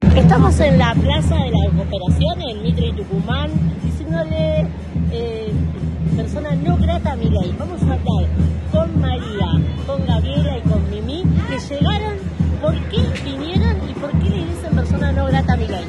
Estamos en la Plaza de la Cooperación, en Mitre y Tucumán, diciéndole persona no grata a Milei. Vamos a hablar con María, con Gabriela y con Mimi, que llegaron, por qué vinieron y por qué le dicen persona no grata a Milei.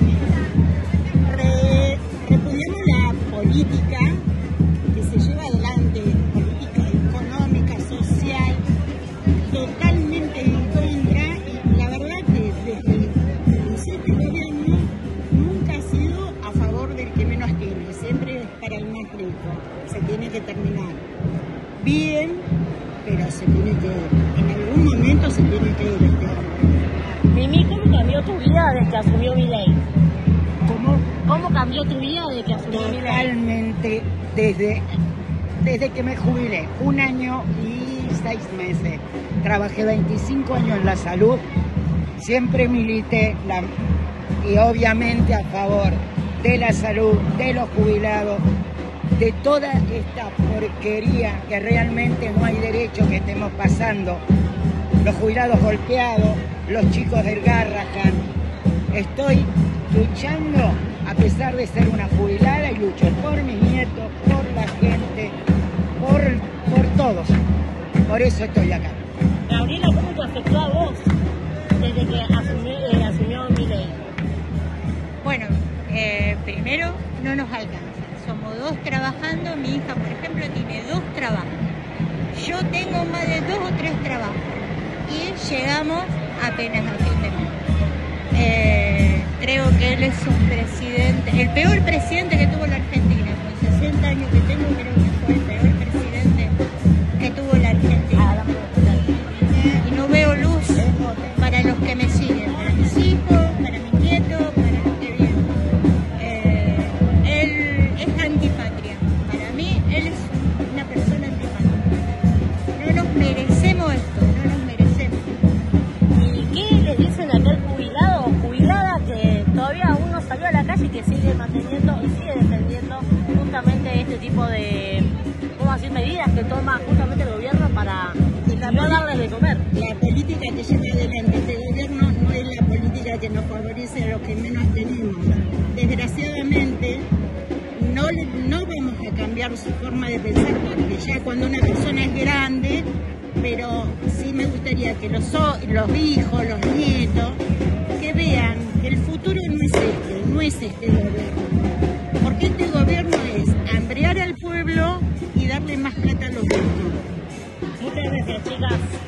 Repudiamos la política que se lleva adelante, política económica, social, totalmente en contra, y la verdad que desde el principio del gobierno nunca ha sido a favor del que menos tiene, siempre es para el más rico. Se tiene que terminar bien, pero se tiene que ir. En algún momento se tiene que ir este hombre. Mimi, ¿cómo cambió tu vida desde que asumió Milei? ¿Cómo cambió tu vida desde que asumió Milei? Totalmente, desde que me jubilé, 1 año y 6 meses. Trabajé 25 años en la salud, siempre milité y obviamente a favor de la salud, de los jubilados, de toda esta porquería que realmente no hay derecho que estemos pasando. Los jubilados golpeados, los chicos del Garrahan. Estoy luchando, a pesar de ser una jubilada, y lucho por mis nietos, por la gente, por todos. Por eso estoy acá. Gabriela, ¿cómo te afectó a vos desde que asumió Milei? Bueno, primero no nos alcanza. Somos 2 trabajando. Mi hija, por ejemplo, tiene 2 trabajos. Yo tengo más de 2 o 3 trabajos. Y llegamos apenas a fin de mes. Creo que él es un presidente, el peor presidente que tuvo la Argentina. Con 60 años que tengo, creo que fue el peor presidente que tuvo la Argentina. Y no veo luz para los que me siguen, para mis hijos, para mis nietos, para los que vienen. Él es antipatria. Para mí, él es una persona antipatria. No nos merecemos esto, no nos merecemos. ¿Y qué les dicen a aquel jubilado o jubilada que todavía aún no salió a la calle y que sigue manteniendo y sigue defendiendo justamente este tipo de, ¿cómo decir?, medidas que toma justamente el gobierno para no darles de comer? La política que lleva adelante este gobierno no es la política que nos favorece a los que menos tenemos. Desgraciadamente, no vamos a cambiar su forma de pensar, porque ya cuando una persona es grande, pero sí me gustaría que los hijos, los nietos, que vean que el futuro no es este gobierno. Porque este gobierno es hambrear al pueblo y darle más plata a los ricos. Muchas gracias, chicas.